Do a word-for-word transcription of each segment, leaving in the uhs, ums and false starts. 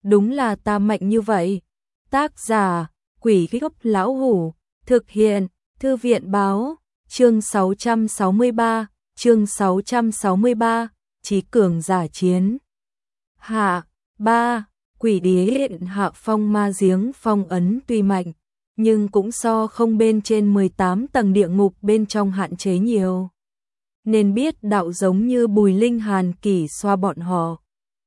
đúng là ta mạnh như vậy. Tác giả, Quỷ Gốc Lão Hủ, thực hiện, Thư viện Báo, chương sáu trăm sáu mươi ba, chương sáu trăm sáu mươi ba, Chí Cường Giả Chiến. Hạ, ba, Quỷ Đế Điện Hạ phong ma giếng phong ấn tuy mạnh, nhưng cũng so không bên trên mười tám tầng địa ngục bên trong hạn chế nhiều. Nên biết đạo giống như Bùi Linh Hàn Kỷ Xoa bọn họ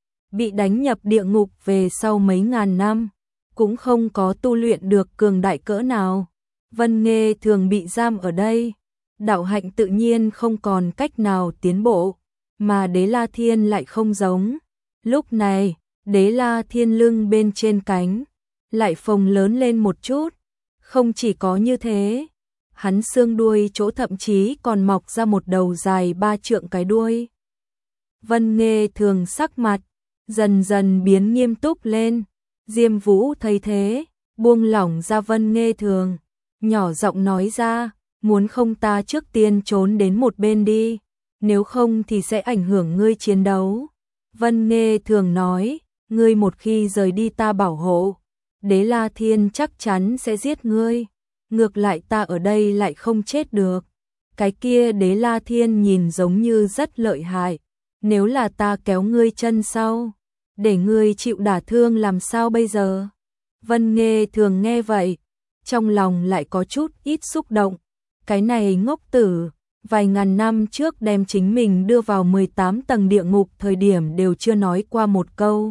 bị đánh nhập địa ngục về sau mấy ngàn năm, cũng không có tu luyện được cường đại cỡ nào. Vân Nghê thường bị giam ở đây, đạo hạnh tự nhiên không còn cách nào tiến bộ, mà Đế La Thiên lại không giống. Lúc này, Đế La Thiên lưng bên trên cánh lại phồng lớn lên một chút, không chỉ có như thế, hắn xương đuôi chỗ thậm chí còn mọc ra một đầu dài ba trượng cái đuôi. Vân Nghê thường sắc mặt dần dần biến nghiêm túc lên. Diêm Vũ thấy thế, buông lỏng ra Vân Nghê thường, nhỏ giọng nói ra, muốn không ta trước tiên trốn đến một bên đi, nếu không thì sẽ ảnh hưởng ngươi chiến đấu. Vân Nghê thường nói, ngươi một khi rời đi ta bảo hộ, Đế La Thiên chắc chắn sẽ giết ngươi, ngược lại ta ở đây lại không chết được. Cái kia Đế La Thiên nhìn giống như rất lợi hại, nếu là ta kéo ngươi chân sau, để ngươi chịu đả thương làm sao bây giờ? Vân Nghê thường nghe vậy, trong lòng lại có chút ít xúc động. Cái này ngốc tử, vài ngàn năm trước đem chính mình đưa vào mười tám tầng địa ngục thời điểm đều chưa nói qua một câu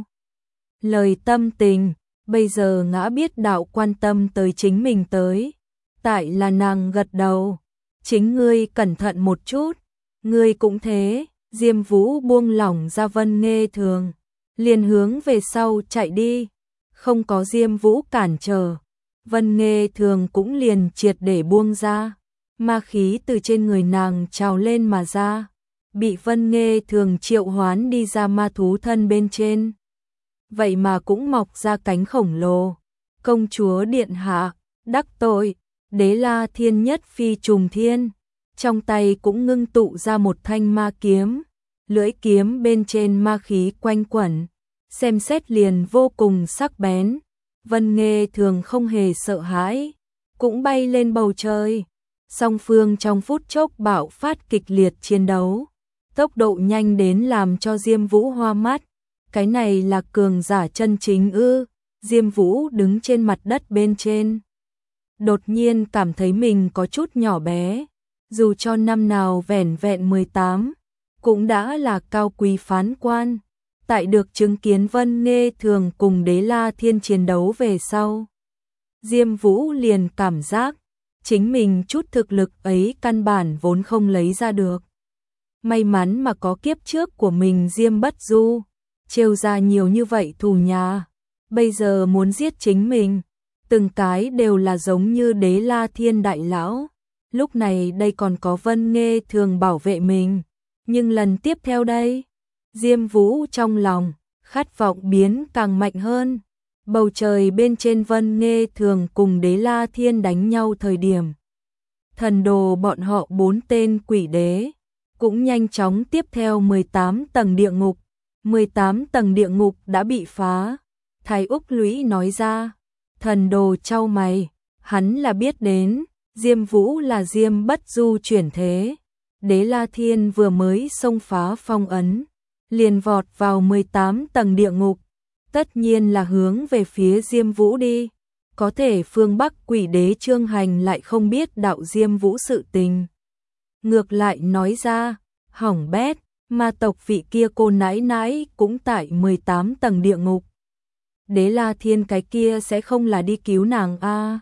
lời tâm tình, bây giờ ngã biết đạo quan tâm tới chính mình tới. Tại là nàng gật đầu, chính ngươi cẩn thận một chút, ngươi cũng thế. Diêm Vũ buông lỏng ra Vân Nghê thường, liền hướng về sau chạy đi, không có Diêm Vũ cản trở, Vân Nghê thường cũng liền triệt để buông ra, ma khí từ trên người nàng trào lên mà ra, bị Vân Nghê thường triệu hoán đi ra ma thú thân bên trên. Vậy mà cũng mọc ra cánh khổng lồ. Công chúa điện hạ, đắc tội, Đế La Thiên nhất phi trùng thiên, trong tay cũng ngưng tụ ra một thanh ma kiếm. Lưỡi kiếm bên trên ma khí quanh quẩn, xem xét liền vô cùng sắc bén. Vân Nghê thường không hề sợ hãi, cũng bay lên bầu trời. Song phương trong phút chốc bạo phát kịch liệt chiến đấu, tốc độ nhanh đến làm cho Diêm Vũ hoa mắt. Cái này là cường giả chân chính ư? Diêm Vũ đứng trên mặt đất bên trên, đột nhiên cảm thấy mình có chút nhỏ bé, dù cho năm nào vẻn vẹn mười tám, cũng đã là cao quý phán quan. Tại được chứng kiến Vân Nghê thường cùng Đế La Thiên chiến đấu về sau, Diêm Vũ liền cảm giác chính mình chút thực lực ấy căn bản vốn không lấy ra được. May mắn mà có kiếp trước của mình Diêm Bất Du, trêu ra nhiều như vậy thù nhà, bây giờ muốn giết chính mình, từng cái đều là giống như Đế La Thiên đại lão. Lúc này đây còn có Vân Nghê thường bảo vệ mình, nhưng lần tiếp theo đây, Diêm Vũ trong lòng khát vọng biến càng mạnh hơn. Bầu trời bên trên Vân Nghê thường cùng Đế La Thiên đánh nhau thời điểm, thần đồ bọn họ bốn tên quỷ đế cũng nhanh chóng tiếp theo mười tám tầng địa ngục. mười tám tầng địa ngục đã bị phá. Thái Úc Lũy nói ra, thần đồ chau mày, hắn là biết đến, Diêm Vũ là Diêm Bất Du chuyển thế. Đế La Thiên vừa mới xông phá phong ấn, liền vọt vào mười tám tầng địa ngục, tất nhiên là hướng về phía Diêm Vũ đi. Có thể phương Bắc quỷ đế Trương Hành lại không biết đạo Diêm Vũ sự tình, ngược lại nói ra, hỏng bét, ma tộc vị kia cô nãi nãi cũng tại mười tám tầng địa ngục. Đế La Thiên cái kia sẽ không là đi cứu nàng a? À?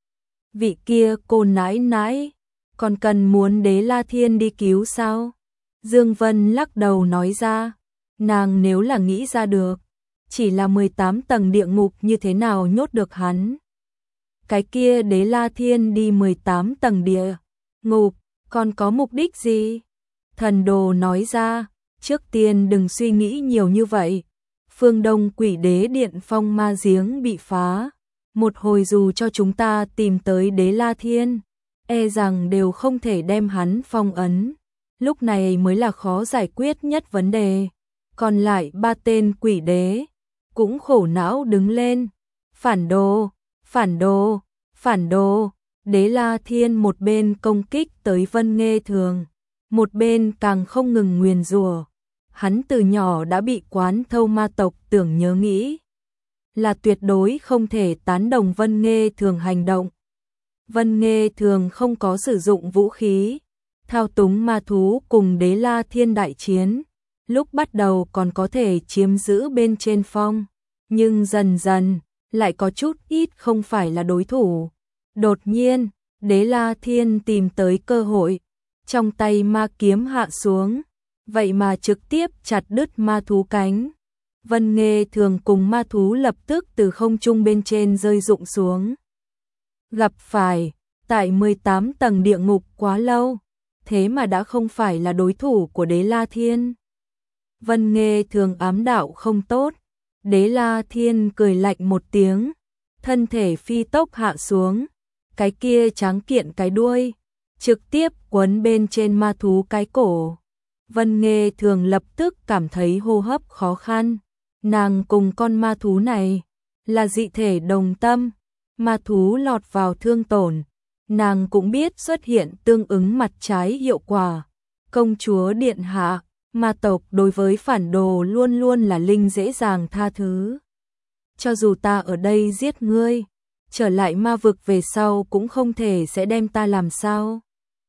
Vị kia cô nãi nãi còn cần muốn Đế La Thiên đi cứu sao? Dương Vân lắc đầu nói ra, nàng nếu là nghĩ ra được, chỉ là mười tám tầng địa ngục như thế nào nhốt được hắn? Cái kia Đế La Thiên đi mười tám tầng địa ngục, còn có mục đích gì? Thần đồ nói ra, trước tiên đừng suy nghĩ nhiều như vậy. Phương Đông quỷ đế điện phong ma giếng bị phá, một hồi dù cho chúng ta tìm tới Đế La Thiên, e rằng đều không thể đem hắn phong ấn. Lúc này mới là khó giải quyết nhất vấn đề. Còn lại ba tên quỷ đế, cũng khổ não đứng lên. Phản đồ, phản đồ, phản đồ. Đế La Thiên một bên công kích tới Vân Nghê Thường, một bên càng không ngừng nguyền rủa. Hắn từ nhỏ đã bị quán thâu ma tộc tưởng nhớ nghĩ là tuyệt đối không thể tán đồng Vân Nghê Thường hành động. Vân Nghê Thường không có sử dụng vũ khí, thao túng ma thú cùng Đế La Thiên đại chiến, lúc bắt đầu còn có thể chiếm giữ bên trên phong, nhưng dần dần lại có chút ít không phải là đối thủ. Đột nhiên, Đế La Thiên tìm tới cơ hội, trong tay ma kiếm hạ xuống, vậy mà trực tiếp chặt đứt ma thú cánh. Vân Nghê Thường cùng ma thú lập tức từ không trung bên trên rơi rụng xuống. Gặp phải, tại mười tám tầng địa ngục quá lâu, thế mà đã không phải là đối thủ của Đế La Thiên. Vân Nghê Thường ám đạo không tốt, Đế La Thiên cười lạnh một tiếng, thân thể phi tốc hạ xuống, cái kia tráng kiện cái đuôi, trực tiếp quấn bên trên ma thú cái cổ. Vân Nghê Thường lập tức cảm thấy hô hấp khó khăn, nàng cùng con ma thú này là dị thể đồng tâm, ma thú lọt vào thương tổn, nàng cũng biết xuất hiện tương ứng mặt trái hiệu quả. Công chúa điện hạ, ma tộc đối với phản đồ luôn luôn là linh dễ dàng tha thứ. Cho dù ta ở đây giết ngươi, trở lại ma vực về sau cũng không thể sẽ đem ta làm sao.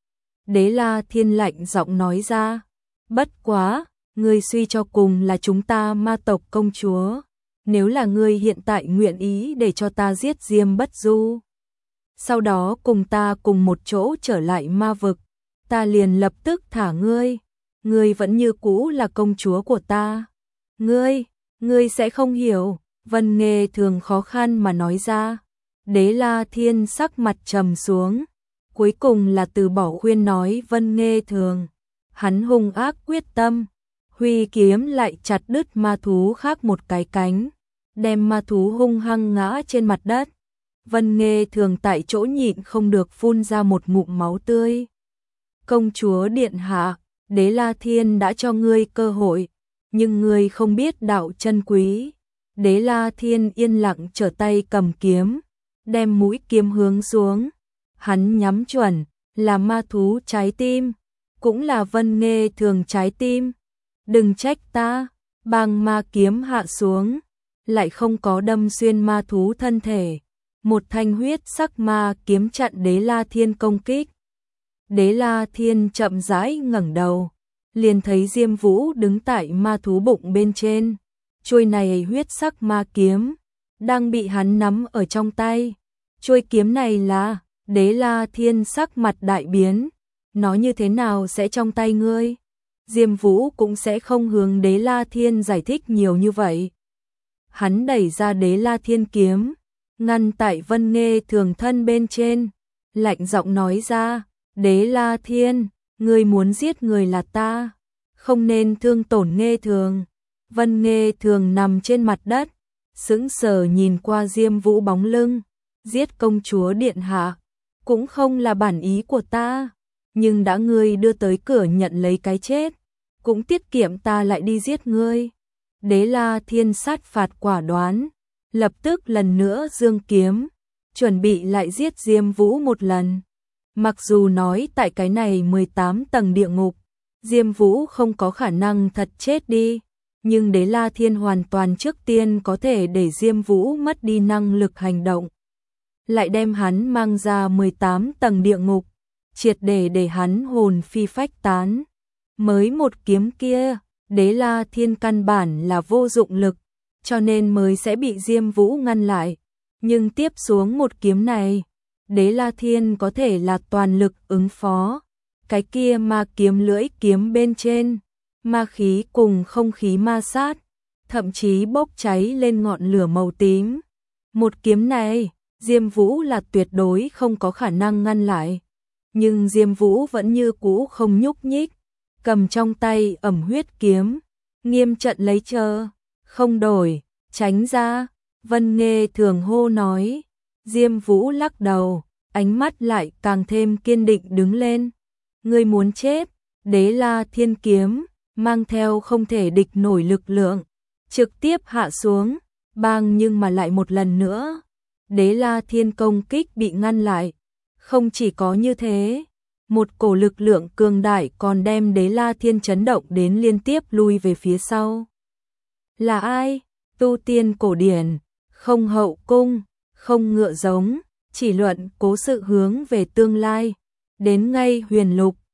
Đế La Thiên lạnh giọng nói ra, bất quá, ngươi suy cho cùng là chúng ta ma tộc công chúa, nếu là ngươi hiện tại nguyện ý để cho ta giết Diêm Bất Du, sau đó cùng ta cùng một chỗ trở lại ma vực, ta liền lập tức thả ngươi, ngươi vẫn như cũ là công chúa của ta. Ngươi, ngươi sẽ không hiểu, Vân Nghê Thường khó khăn mà nói ra. Đế La Thiên sắc mặt trầm xuống, cuối cùng là từ bỏ khuyên nói Vân Nghê Thường. Hắn hung ác quyết tâm, huy kiếm lại chặt đứt ma thú khác một cái cánh, đem ma thú hung hăng ngã trên mặt đất. Vân Nghê Thường tại chỗ nhịn không được phun ra một ngụm máu tươi. Công chúa điện hạ, Đế La Thiên đã cho ngươi cơ hội, nhưng ngươi không biết đạo chân quý. Đế La Thiên yên lặng trở tay cầm kiếm, đem mũi kiếm hướng xuống. Hắn nhắm chuẩn, là ma thú trái tim, cũng là Vân Nghê Thường trái tim. Đừng trách ta, bang ma kiếm hạ xuống, lại không có đâm xuyên ma thú thân thể. Một thanh huyết sắc ma kiếm chặn Đế La Thiên công kích. Đế La Thiên chậm rãi ngẩng đầu, liền thấy Diêm Vũ đứng tại ma thú bụng bên trên. Chuôi này huyết sắc ma kiếm đang bị hắn nắm ở trong tay. Chuôi kiếm này là, Đế La Thiên sắc mặt đại biến, nó như thế nào sẽ trong tay ngươi? Diêm Vũ cũng sẽ không hướng Đế La Thiên giải thích nhiều như vậy. Hắn đẩy ra Đế La Thiên kiếm, ngăn tại Vân Nghê Thường thân bên trên, lạnh giọng nói ra, Đế La Thiên, ngươi muốn giết người là ta, không nên thương tổn Nghê Thường. Vân Nghê Thường nằm trên mặt đất, sững sờ nhìn qua Diêm Vũ bóng lưng, giết công chúa điện hạ, cũng không là bản ý của ta, nhưng đã ngươi đưa tới cửa nhận lấy cái chết, cũng tiết kiệm ta lại đi giết ngươi. Đế La Thiên sát phạt quả đoán, lập tức lần nữa giương kiếm, chuẩn bị lại giết Diêm Vũ một lần. Mặc dù nói tại cái này mười tám tầng địa ngục, Diêm Vũ không có khả năng thật chết đi, nhưng Đế La Thiên hoàn toàn trước tiên có thể để Diêm Vũ mất đi năng lực hành động, lại đem hắn mang ra mười tám tầng địa ngục, triệt để để hắn hồn phi phách tán. Mới một kiếm kia, Đế La Thiên căn bản là vô dụng lực, cho nên mới sẽ bị Diêm Vũ ngăn lại. Nhưng tiếp xuống một kiếm này, Đế La Thiên có thể là toàn lực ứng phó. Cái kia ma kiếm lưỡi kiếm bên trên, ma khí cùng không khí ma sát, thậm chí bốc cháy lên ngọn lửa màu tím. Một kiếm này, Diêm Vũ là tuyệt đối không có khả năng ngăn lại. Nhưng Diêm Vũ vẫn như cũ không nhúc nhích, cầm trong tay ẩm huyết kiếm, nghiêm trận lấy chờ, không đổi, tránh ra. Vân Nghê Thường hô nói. Diêm Vũ lắc đầu, ánh mắt lại càng thêm kiên định đứng lên. Ngươi muốn chết? Đế La Thiên kiếm mang theo không thể địch nổi lực lượng, trực tiếp hạ xuống, Bang nhưng mà lại một lần nữa, Đế La Thiên công kích bị ngăn lại. Không chỉ có như thế, một cổ lực lượng cường đại còn đem Đế La Thiên chấn động đến liên tiếp lui về phía sau. Là ai? Tu tiên cổ điển, không hậu cung, không ngựa giống, chỉ luận cố sự hướng về tương lai. Đến ngay huyền lục,